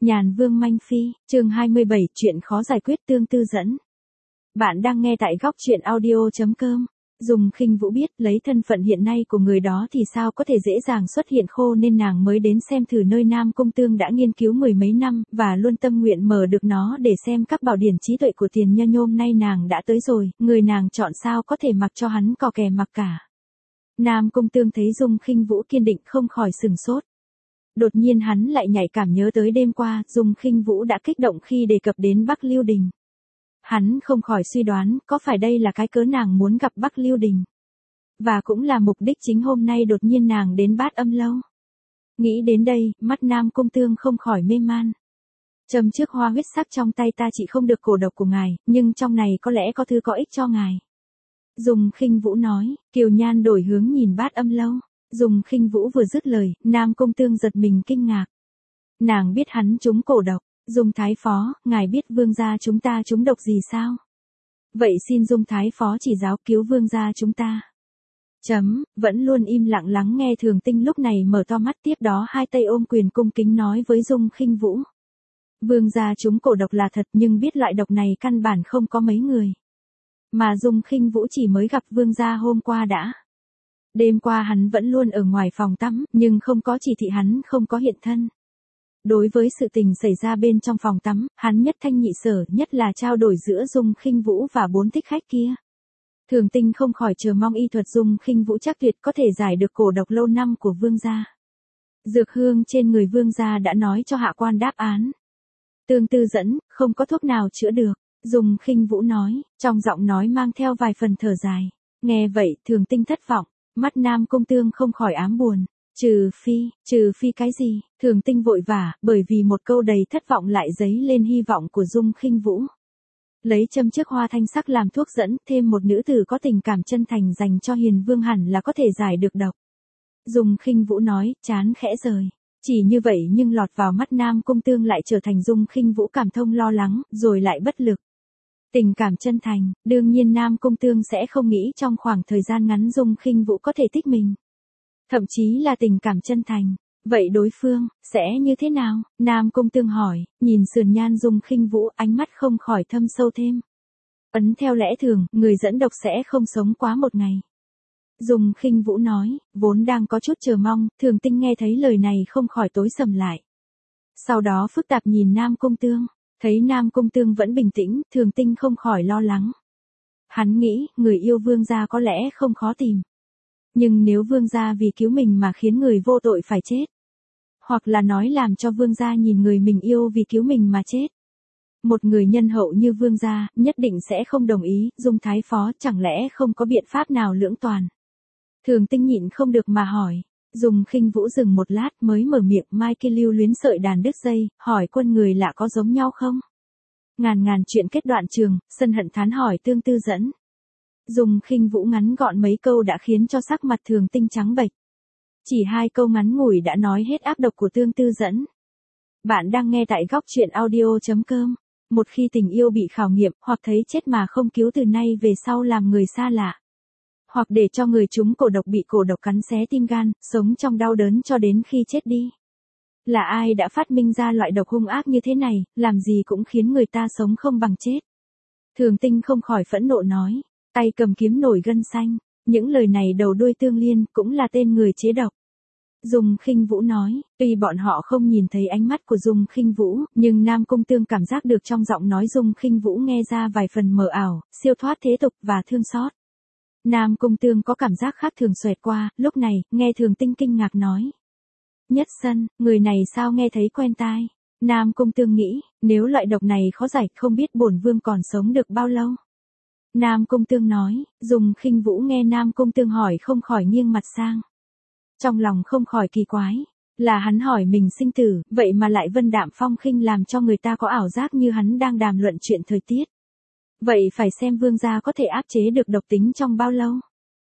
Nhàn Vương Manh Phi, chương 27, chuyện khó giải quyết tương tư dẫn. Bạn đang nghe tại góc chuyện audio.com. Dung Khinh Vũ biết lấy thân phận hiện nay của người đó thì sao có thể dễ dàng xuất hiện khô, nên nàng mới đến xem thử nơi Nam Cung Tương đã nghiên cứu mười mấy năm, và luôn tâm nguyện mở được nó để xem các bảo điển trí tuệ của tiền nhân. Hôm nay nàng đã tới rồi, người nàng chọn sao có thể mặc cho hắn cò kè mặc cả. Nam Cung Tương thấy Dung Khinh Vũ kiên định không khỏi sừng sốt. Đột nhiên hắn lại nhạy cảm nhớ tới đêm qua, Dung Khinh Vũ đã kích động khi đề cập đến Bắc Lưu Đình. Hắn không khỏi suy đoán, có phải đây là cái cớ nàng muốn gặp Bắc Lưu Đình? Và cũng là mục đích chính hôm nay đột nhiên nàng đến Bát Âm Lâu. Nghĩ đến đây, mắt Nam Cung Tương không khỏi mê man. Châm trước hoa huyết sắc trong tay ta chỉ không được cổ độc của ngài, nhưng trong này có lẽ có thứ có ích cho ngài. Dung Khinh Vũ nói, Kiều Nhan đổi hướng nhìn Bát Âm Lâu. Dung Khinh Vũ vừa dứt lời, Nam Cung Tương giật mình kinh ngạc. Nàng biết hắn trúng cổ độc. Dung Thái Phó, ngài biết vương gia chúng ta trúng độc gì sao? Vậy xin Dung Thái Phó chỉ giáo cứu vương gia chúng ta. Vẫn luôn im lặng lắng nghe Thường Tinh lúc này mở to mắt, tiếp đó hai tay ôm quyền cung kính nói với Dung Khinh Vũ. Vương gia trúng cổ độc là thật, nhưng biết loại độc này căn bản không có mấy người. Mà Dung Khinh Vũ chỉ mới gặp vương gia hôm qua đã. Đêm qua hắn vẫn luôn ở ngoài phòng tắm, nhưng không có chỉ thị hắn không có hiện thân. Đối với sự tình xảy ra bên trong phòng tắm, hắn nhất thanh nhị sở, nhất là trao đổi giữa Dung Khinh Vũ và bốn thích khách kia. Thường Tinh không khỏi chờ mong y thuật Dung Khinh Vũ chắc tuyệt có thể giải được cổ độc lâu năm của vương gia. Dược hương trên người vương gia đã nói cho hạ quan đáp án. Tương tư dẫn, không có thuốc nào chữa được, Dung Khinh Vũ nói, trong giọng nói mang theo vài phần thở dài. Nghe vậy, Thường Tinh thất vọng, mắt Nam Cung Tương không khỏi ám buồn. Trừ phi cái gì? Thường Tinh vội vã, bởi vì một câu đầy thất vọng lại dấy lên hy vọng của Dung Khinh Vũ. Lấy châm trước hoa thanh sắc làm thuốc dẫn, thêm một nữ tử có tình cảm chân thành dành cho Hiền Vương hẳn là có thể giải được độc. Dung Khinh Vũ nói, chán khẽ rời. Chỉ như vậy nhưng lọt vào mắt Nam Cung Tương lại trở thành Dung Khinh Vũ cảm thông lo lắng, rồi lại bất lực. Tình cảm chân thành, đương nhiên Nam Cung Tương sẽ không nghĩ trong khoảng thời gian ngắn Dung Khinh Vũ có thể thích mình. Thậm chí là tình cảm chân thành. Vậy đối phương, sẽ như thế nào? Nam Cung Tương hỏi, nhìn sườn nhan Dung Khinh Vũ, ánh mắt không khỏi thâm sâu thêm. Ấn theo lẽ thường, người dẫn độc sẽ không sống quá một ngày. Dung Khinh Vũ nói, vốn đang có chút chờ mong, Thường Tinh nghe thấy lời này không khỏi tối sầm lại. Sau đó phức tạp nhìn Nam Cung Tương, thấy Nam Cung Tương vẫn bình tĩnh, Thường Tinh không khỏi lo lắng. Hắn nghĩ, người yêu vương gia có lẽ không khó tìm. Nhưng nếu vương gia vì cứu mình mà khiến người vô tội phải chết, hoặc là nói làm cho vương gia nhìn người mình yêu vì cứu mình mà chết, một người nhân hậu như vương gia nhất định sẽ không đồng ý. Dung Thái Phó chẳng lẽ không có biện pháp nào lưỡng toàn? Thường Tinh nhịn không được mà hỏi. Dung Khinh Vũ dừng một lát mới mở miệng, mai kia lưu luyến sợi đàn đứt dây, hỏi quân người lạ có giống nhau không? Ngàn chuyện kết đoạn trường, sân hận thán hỏi tương tư dẫn. Dung Khinh Vũ ngắn gọn mấy câu đã khiến cho sắc mặt Thường Tinh trắng bệch. Chỉ hai câu ngắn ngủi đã nói hết áp độc của tương tư dẫn. Bạn đang nghe tại góc chuyện audio.com. Một khi tình yêu bị khảo nghiệm, hoặc thấy chết mà không cứu từ nay về sau làm người xa lạ, hoặc để cho người trúng cổ độc bị cổ độc cắn xé tim gan, sống trong đau đớn cho đến khi chết đi. Là ai đã phát minh ra loại độc hung ác như thế này, làm gì cũng khiến người ta sống không bằng chết. Thường Tinh không khỏi phẫn nộ nói, tay cầm kiếm nổi gân xanh, những lời này đầu đuôi tương liên, cũng là tên người chế độc. Dung Khinh Vũ nói, tuy bọn họ không nhìn thấy ánh mắt của Dung Khinh Vũ, nhưng Nam Cung Tương cảm giác được trong giọng nói Dung Khinh Vũ nghe ra vài phần mờ ảo, siêu thoát thế tục và thương xót. Nam Cung Tương có cảm giác khác thường xoẹt qua, lúc này, nghe Thường Tinh kinh ngạc nói. Nhất Sân, người này sao nghe thấy quen tai? Nam Cung Tương nghĩ, nếu loại độc này khó giải, không biết bổn vương còn sống được bao lâu? Nam Cung Tương nói, Dung Khinh Vũ nghe Nam Cung Tương hỏi không khỏi nghiêng mặt sang. Trong lòng không khỏi kỳ quái, là hắn hỏi mình sinh tử, vậy mà lại vân đạm phong khinh làm cho người ta có ảo giác như hắn đang đàm luận chuyện thời tiết. Vậy phải xem vương gia có thể áp chế được độc tính trong bao lâu.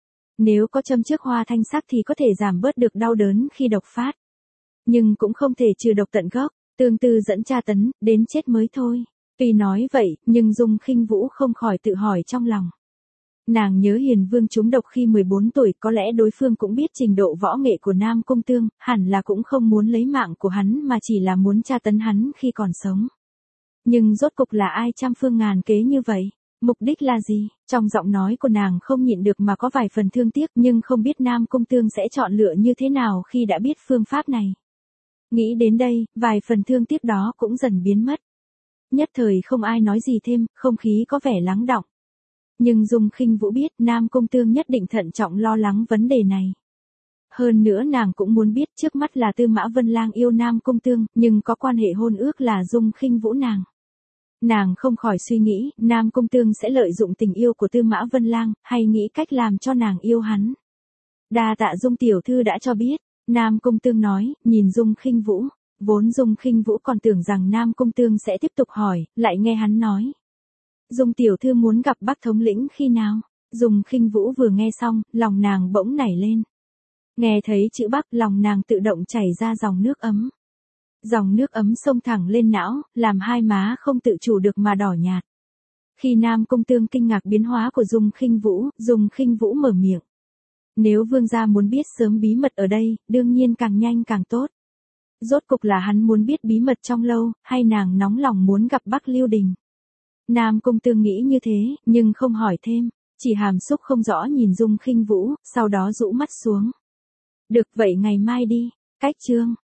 Nếu có châm trước hoa thanh sắc thì có thể giảm bớt được đau đớn khi độc phát. Nhưng cũng không thể trừ độc tận gốc, tương tư dẫn tra tấn, đến chết mới thôi. Tuy nói vậy, nhưng Dung Khinh Vũ không khỏi tự hỏi trong lòng. Nàng nhớ Hiền Vương trúng độc khi 14 tuổi, có lẽ đối phương cũng biết trình độ võ nghệ của Nam Cung Tương, hẳn là cũng không muốn lấy mạng của hắn mà chỉ là muốn tra tấn hắn khi còn sống. Nhưng rốt cục là ai trăm phương ngàn kế như vậy? Mục đích là gì? Trong giọng nói của nàng không nhịn được mà có vài phần thương tiếc, nhưng không biết Nam Cung Tương sẽ chọn lựa như thế nào khi đã biết phương pháp này. Nghĩ đến đây, vài phần thương tiếc đó cũng dần biến mất. Nhất thời không ai nói gì thêm, không khí có vẻ lắng đọng. Nhưng Dung Khinh Vũ biết Nam Cung Tương nhất định thận trọng lo lắng vấn đề này. Hơn nữa nàng cũng muốn biết trước mắt là Tư Mã Vân Lang yêu Nam Cung Tương, nhưng có quan hệ hôn ước là Dung Khinh Vũ nàng. Nàng không khỏi suy nghĩ, Nam Cung Tương sẽ lợi dụng tình yêu của Tư Mã Vân Lang, hay nghĩ cách làm cho nàng yêu hắn. Đa tạ Dung tiểu thư đã cho biết, Nam Cung Tương nói, nhìn Dung Khinh Vũ. Vốn Dung Khinh Vũ còn tưởng rằng Nam Cung Tương sẽ tiếp tục hỏi, lại nghe hắn nói. Dung tiểu thư muốn gặp Bắc thống lĩnh khi nào? Dung Khinh Vũ vừa nghe xong, lòng nàng bỗng nảy lên. Nghe thấy chữ Bắc, lòng nàng tự động chảy ra dòng nước ấm. Dòng nước ấm xông thẳng lên não, làm hai má không tự chủ được mà đỏ nhạt. Khi Nam Cung Tương kinh ngạc biến hóa của Dung Khinh Vũ mở miệng. Nếu vương gia muốn biết sớm bí mật ở đây, đương nhiên càng nhanh càng tốt. Rốt cục là hắn muốn biết bí mật trong lâu, hay nàng nóng lòng muốn gặp Bắc Lưu Đình. Nam Cung Tương nghĩ như thế, nhưng không hỏi thêm, chỉ hàm xúc không rõ nhìn Dung Khinh Vũ, sau đó rũ mắt xuống. Được vậy ngày mai đi, cách chương.